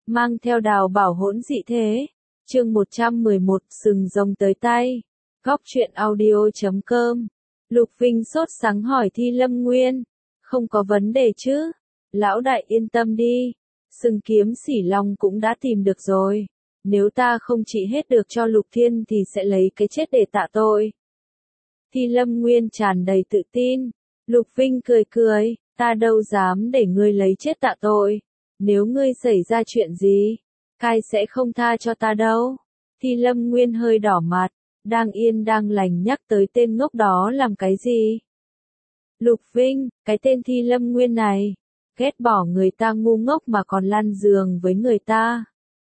mang theo đào bảo hỗn dị thế. Chương 111, sừng rồng tới tay. Góc truyện audio.com. Lục Vinh sốt sắng hỏi Thi Lâm Nguyên. Không có vấn đề chứ? Lão đại yên tâm đi. Sừng kiếm xỉ long cũng đã tìm được rồi. Nếu ta không trị hết được cho Lục Thiên thì sẽ lấy cái chết để tạ tội. Thi Lâm Nguyên tràn đầy tự tin. Lục Vinh cười cười, ta đâu dám để ngươi lấy chết tạ tội. Nếu ngươi xảy ra chuyện gì, cai sẽ không tha cho ta đâu. Thi Lâm Nguyên hơi đỏ mặt, đang yên đang lành nhắc tới tên ngốc đó làm cái gì. Lục Vinh, cái tên Thi Lâm Nguyên này, ghét bỏ người ta ngu ngốc mà còn lăn giường với người ta.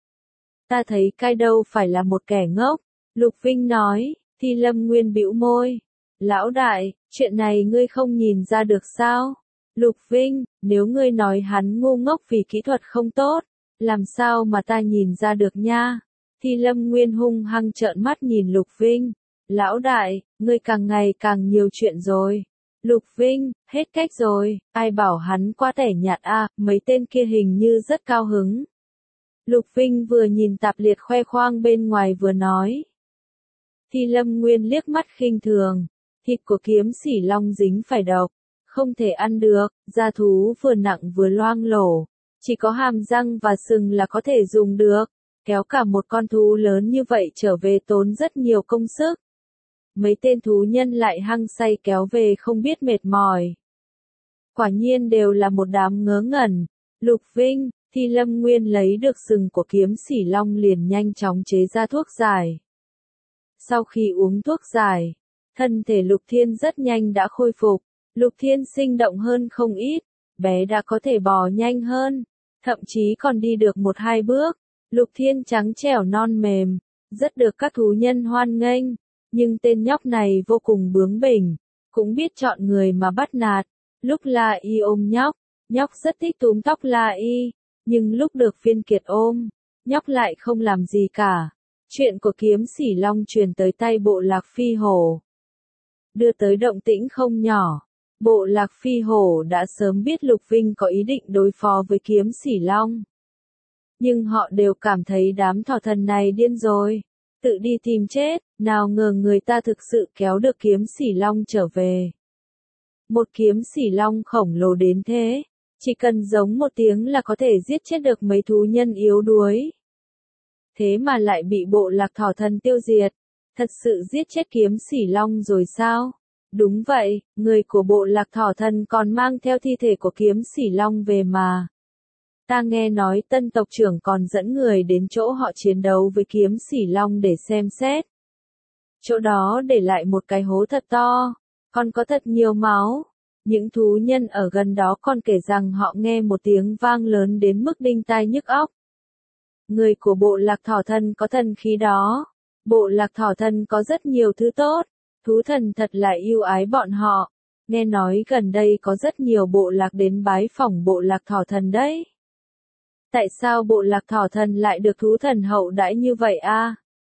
Ta thấy cai đâu phải là một kẻ ngốc. Lục Vinh nói. Thi Lâm Nguyên bĩu môi. Lão đại, chuyện này ngươi không nhìn ra được sao? Lục Vinh, nếu ngươi nói hắn ngu ngốc vì kỹ thuật không tốt, làm sao mà ta nhìn ra được nha? Thi Lâm Nguyên hung hăng trợn mắt nhìn Lục Vinh. Lão đại, ngươi càng ngày càng nhiều chuyện rồi. Lục Vinh, hết cách rồi, ai bảo hắn quá tẻ nhạt à, mấy tên kia hình như rất cao hứng. Lục Vinh vừa nhìn Tạp Liệt khoe khoang bên ngoài vừa nói. Thi Lâm Nguyên liếc mắt khinh thường. Thịt của kiếm xỉ long dính phải độc, không thể ăn được, da thú vừa nặng vừa loang lổ. Chỉ có hàm răng và sừng là có thể dùng được. Kéo cả một con thú lớn như vậy trở về tốn rất nhiều công sức. Mấy tên thú nhân lại hăng say kéo về không biết mệt mỏi. Quả nhiên đều là một đám ngớ ngẩn. Lục Vinh, Thi Lâm Nguyên lấy được sừng của kiếm xỉ long liền nhanh chóng chế ra thuốc giải. Sau khi uống thuốc giải, thân thể Lục Thiên rất nhanh đã khôi phục. Lục Thiên sinh động hơn không ít, bé đã có thể bò nhanh hơn, thậm chí còn đi được 1-2 bước. Lục Thiên trắng trẻo non mềm, rất được các thú nhân hoan nghênh, nhưng tên nhóc này vô cùng bướng bỉnh, cũng biết chọn người mà bắt nạt. Lúc La Y ôm nhóc, nhóc rất thích túm tóc La Y, nhưng lúc được Phiên Kiệt ôm, nhóc lại không làm gì cả. Chuyện của kiếm xỉ long truyền tới tay bộ lạc phi hổ, đưa tới động tĩnh không nhỏ. Bộ lạc phi hổ đã sớm biết Lục Vinh có ý định đối phó với kiếm xỉ long. Nhưng họ đều cảm thấy đám thỏ thần này điên rồi, tự đi tìm chết, nào ngờ người ta thực sự kéo được kiếm xỉ long trở về. Một kiếm xỉ long khổng lồ đến thế, chỉ cần giống một tiếng là có thể giết chết được mấy thú nhân yếu đuối. Thế mà lại bị bộ lạc thỏ thần tiêu diệt, thật sự giết chết kiếm xỉ long rồi sao? Đúng vậy, người của bộ lạc thỏ thần còn mang theo thi thể của kiếm xỉ long về mà. Ta nghe nói tân tộc trưởng còn dẫn người đến chỗ họ chiến đấu với kiếm xỉ long để xem xét. Chỗ đó để lại một cái hố thật to, còn có thật nhiều máu. Những thú nhân ở gần đó còn kể rằng họ nghe một tiếng vang lớn đến mức đinh tai nhức óc. Người của bộ lạc thỏ thần có thần khí đó. Bộ lạc thỏ thần có rất nhiều thứ tốt. Thú thần thật là yêu ái bọn họ. Nghe nói gần đây có rất nhiều bộ lạc đến bái phỏng bộ lạc thỏ thần đấy. Tại sao bộ lạc thỏ thần lại được thú thần hậu đãi như vậy a?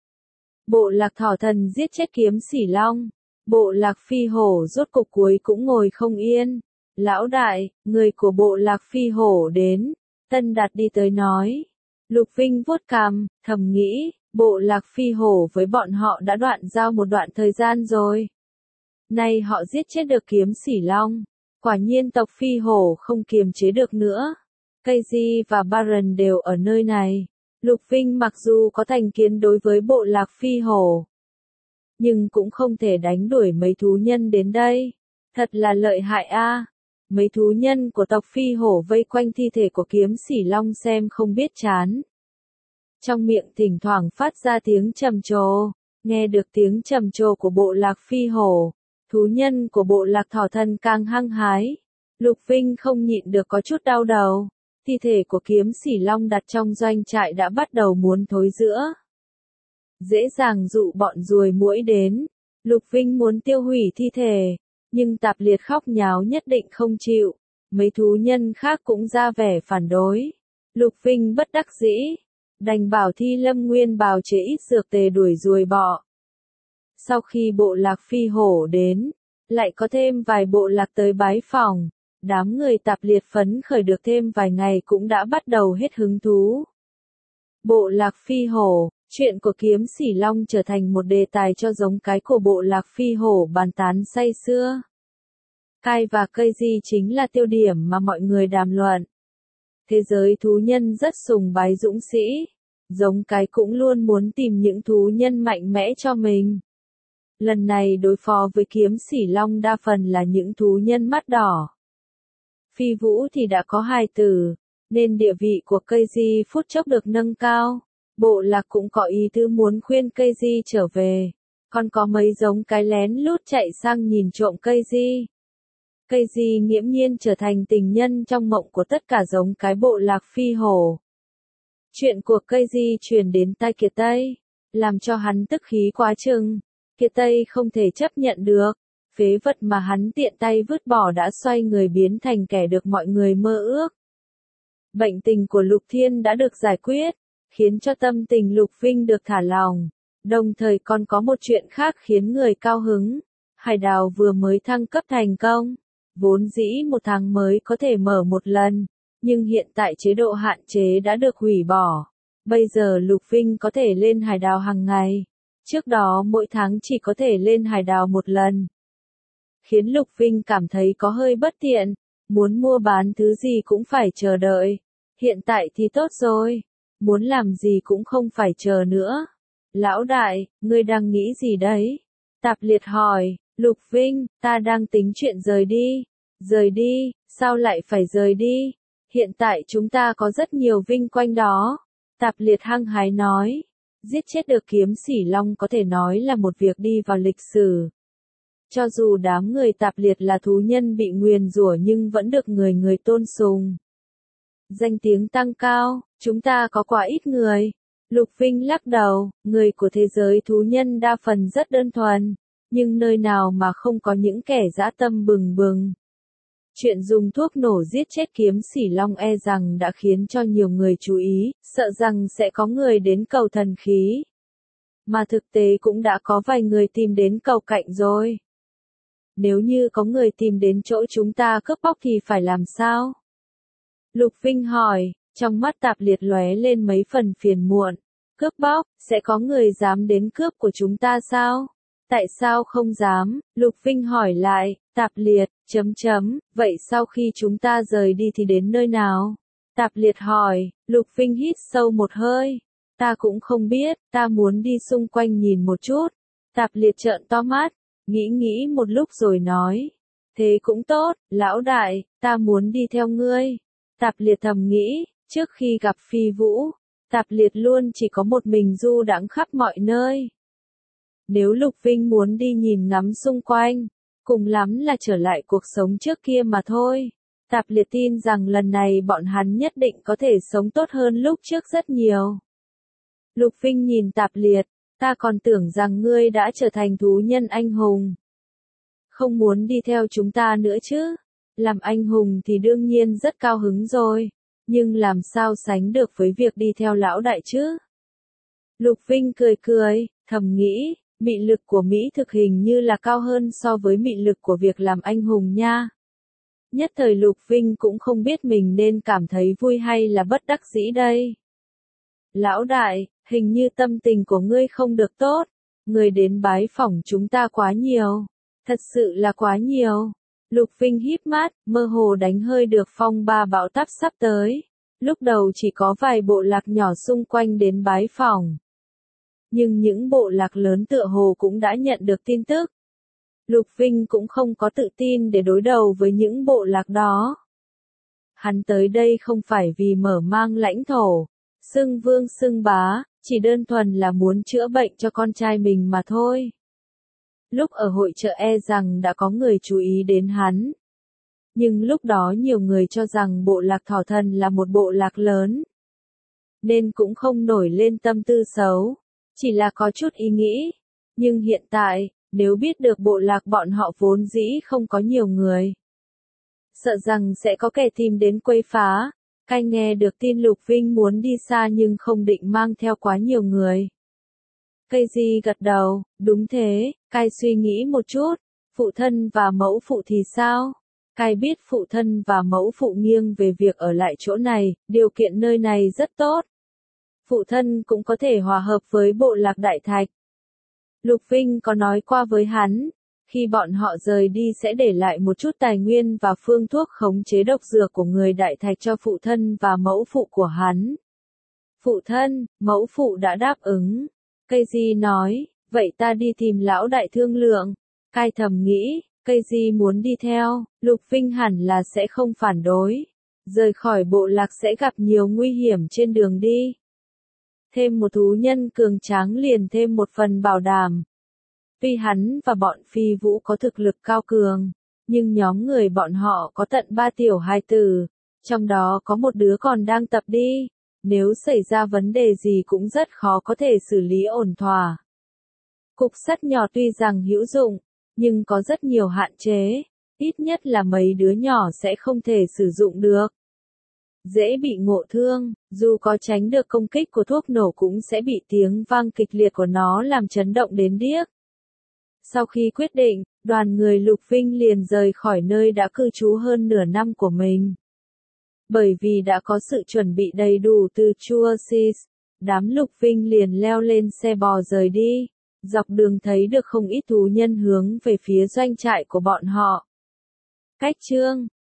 Bộ lạc thỏ thần giết chết kiếm xỉ long. Bộ lạc phi hổ rốt cục cuối cũng ngồi không yên. Lão đại, người của bộ lạc phi hổ đến. Tân Đạt đi tới nói. Lục Vinh vuốt cằm, thầm nghĩ, bộ lạc phi hổ với bọn họ đã đoạn giao một đoạn thời gian rồi. Nay họ giết chết được kiếm xỉ long. Quả nhiên tộc phi hổ không kiềm chế được nữa. Keiji và Baron đều ở nơi này. Lục Vinh mặc dù có thành kiến đối với bộ lạc phi hổ, nhưng cũng không thể đánh đuổi mấy thú nhân đến đây. Thật là lợi hại a. Mấy thú nhân của tộc phi hổ vây quanh thi thể của kiếm xỉ long xem không biết chán. Trong miệng thỉnh thoảng phát ra tiếng trầm trồ. Nghe được tiếng trầm trồ của bộ lạc phi hổ, thú nhân của bộ lạc thỏ thần càng hăng hái. Lục Vinh không nhịn được có chút đau đầu. Thi thể của kiếm xỉ long đặt trong doanh trại đã bắt đầu muốn thối rữa. Dễ dàng dụ bọn ruồi muỗi đến. Lục Vinh muốn tiêu hủy thi thể, nhưng Tạp Liệt khóc nháo nhất định không chịu. Mấy thú nhân khác cũng ra vẻ phản đối. Lục Vinh bất đắc dĩ, đành bảo Thi Lâm Nguyên bào chế ít dược tề đuổi ruồi bọ. Sau khi bộ lạc phi hổ đến, lại có thêm vài bộ lạc tới bái phỏng. Đám người Tạp Liệt phấn khởi được thêm vài ngày cũng đã bắt đầu hết hứng thú. Bộ lạc phi hổ, chuyện của kiếm xỉ long trở thành một đề tài cho giống cái của bộ lạc phi hổ bàn tán say sưa. Kai và cây di chính là tiêu điểm mà mọi người đàm luận. Thế giới thú nhân rất sùng bái dũng sĩ. Giống cái cũng luôn muốn tìm những thú nhân mạnh mẽ cho mình. Lần này đối phó với kiếm xỉ long đa phần là những thú nhân mắt đỏ. Phi Vũ thì đã có hài tử, nên địa vị của cây di phút chốc được nâng cao. Bộ lạc cũng có ý tứ muốn khuyên cây di trở về. Còn có mấy giống cái lén lút chạy sang nhìn trộm cây di. Cây di nghiễm nhiên trở thành tình nhân trong mộng của tất cả giống cái bộ lạc phi hổ. Chuyện của cây di truyền đến tai Kiệt Tây, làm cho hắn tức khí quá chừng. Kiệt Tây không thể chấp nhận được, phế vật mà hắn tiện tay vứt bỏ đã xoay người biến thành kẻ được mọi người mơ ước. Bệnh tình của Lục Thiên đã được giải quyết, khiến cho tâm tình Lục Vinh được thả lỏng. Đồng thời còn có một chuyện khác khiến người cao hứng. Hải đào vừa mới thăng cấp thành công. Vốn dĩ một tháng mới có thể mở một lần, nhưng hiện tại chế độ hạn chế đã được hủy bỏ. Bây giờ Lục Vinh có thể lên hải đào hàng ngày. Trước đó mỗi tháng chỉ có thể lên hải đào một lần. Khiến Lục Vinh cảm thấy có hơi bất tiện, muốn mua bán thứ gì cũng phải chờ đợi. Hiện tại thì tốt rồi, muốn làm gì cũng không phải chờ nữa. Lão đại, ngươi đang nghĩ gì đấy? Tạp Liệt hỏi. Lục Vinh, ta đang tính chuyện rời đi. Rời đi, sao lại phải rời đi? Hiện tại chúng ta có rất nhiều vinh quanh đó. Tạp Liệt hăng hái nói. Giết chết được kiếm xỉ long có thể nói là một việc đi vào lịch sử. Cho dù đám người Tạp Liệt là thú nhân bị nguyền rủa nhưng vẫn được người người tôn sùng. Danh tiếng tăng cao, chúng ta có quá ít người. Lục Vinh lắc đầu, người của thế giới thú nhân đa phần rất đơn thuần. Nhưng nơi nào mà không có những kẻ dã tâm bừng bừng. Chuyện dùng thuốc nổ giết chết kiếm xỉ long e rằng đã khiến cho nhiều người chú ý, sợ rằng sẽ có người đến cầu thần khí. Mà thực tế cũng đã có vài người tìm đến cầu cạnh rồi. Nếu như có người tìm đến chỗ chúng ta cướp bóc thì phải làm sao? Lục Vinh hỏi, trong mắt Tạp Liệt lóe lên mấy phần phiền muộn. Cướp bóc, sẽ có người dám đến cướp của chúng ta sao? Tại sao không dám? Lục Vinh hỏi lại, Tạp Liệt, vậy sau khi chúng ta rời đi thì đến nơi nào? Tạp Liệt hỏi, Lục Vinh hít sâu một hơi. Ta cũng không biết, ta muốn đi xung quanh nhìn một chút. Tạp Liệt trợn to mắt, nghĩ một lúc rồi nói. Thế cũng tốt, lão đại, ta muốn đi theo ngươi. Tạp Liệt thầm nghĩ, trước khi gặp Phi Vũ, Tạp Liệt luôn chỉ có một mình du đãng khắp mọi nơi. Nếu Lục Vinh muốn đi nhìn ngắm xung quanh, cùng lắm là trở lại cuộc sống trước kia mà thôi. Tạp Liệt tin rằng lần này bọn hắn nhất định có thể sống tốt hơn lúc trước rất nhiều. Lục Vinh nhìn Tạp Liệt, ta còn tưởng rằng ngươi đã trở thành thú nhân anh hùng. Không muốn đi theo chúng ta nữa chứ? Làm anh hùng thì đương nhiên rất cao hứng rồi, nhưng làm sao sánh được với việc đi theo lão đại chứ? Lục Vinh cười, thầm nghĩ. Mị lực của Mỹ thực hình như là cao hơn so với mị lực của việc làm anh hùng nha. Nhất thời Lục Vinh cũng không biết mình nên cảm thấy vui hay là bất đắc dĩ đây. Lão đại, hình như tâm tình của ngươi không được tốt. Người đến bái phỏng chúng ta quá nhiều. Thật sự là quá nhiều. Lục Vinh híp mắt, mơ hồ đánh hơi được phong ba bão táp sắp tới. Lúc đầu chỉ có vài bộ lạc nhỏ xung quanh đến bái phỏng. Nhưng những bộ lạc lớn tựa hồ cũng đã nhận được tin tức. Lục Vinh cũng không có tự tin để đối đầu với những bộ lạc đó. Hắn tới đây không phải vì mở mang lãnh thổ, xưng vương xưng bá, chỉ đơn thuần là muốn chữa bệnh cho con trai mình mà thôi. Lúc ở hội chợ e rằng đã có người chú ý đến hắn. Nhưng lúc đó nhiều người cho rằng bộ lạc Thỏ Thần là một bộ lạc lớn. Nên cũng không nổi lên tâm tư xấu. Chỉ là có chút ý nghĩ. Nhưng hiện tại, nếu biết được bộ lạc bọn họ vốn dĩ không có nhiều người. Sợ rằng sẽ có kẻ tìm đến quấy phá. Kai nghe được tin Lục Vinh muốn đi xa nhưng không định mang theo quá nhiều người. Cây Di gật đầu, đúng thế, Kai suy nghĩ một chút. Phụ thân và mẫu phụ thì sao? Kai biết phụ thân và mẫu phụ nghiêng về việc ở lại chỗ này, điều kiện nơi này rất tốt. phụ thân cũng có thể hòa hợp với bộ lạc Đại Thạch. Lục Vinh có nói qua với hắn, khi bọn họ rời đi sẽ để lại một chút tài nguyên và phương thuốc khống chế độc dược của người Đại Thạch cho phụ thân và mẫu phụ của hắn. Phụ thân, mẫu phụ đã đáp ứng. Keiji nói, vậy ta đi tìm lão đại thương lượng. Kai thầm nghĩ, Keiji muốn đi theo, Lục Vinh hẳn là sẽ không phản đối. Rời khỏi bộ lạc sẽ gặp nhiều nguy hiểm trên đường đi. Thêm một thú nhân cường tráng liền thêm một phần bảo đảm. Tuy hắn và bọn phi vũ có thực lực cao cường, nhưng nhóm người bọn họ có tận 3 tiểu hài tử, trong đó có một đứa còn đang tập đi. Nếu xảy ra vấn đề gì cũng rất khó có thể xử lý ổn thỏa. Cục sắt nhỏ tuy rằng hữu dụng, nhưng có rất nhiều hạn chế, ít nhất là mấy đứa nhỏ sẽ không thể sử dụng được. Dễ bị ngộ thương, dù có tránh được công kích của thuốc nổ cũng sẽ bị tiếng vang kịch liệt của nó làm chấn động đến điếc. Sau khi quyết định, đoàn người Lục Vinh liền rời khỏi nơi đã cư trú hơn nửa năm của mình. Bởi vì đã có sự chuẩn bị đầy đủ từ Chuasis, đám Lục Vinh liền leo lên xe bò rời đi. Dọc đường thấy được không ít thú nhân hướng về phía doanh trại của bọn họ. Cách chương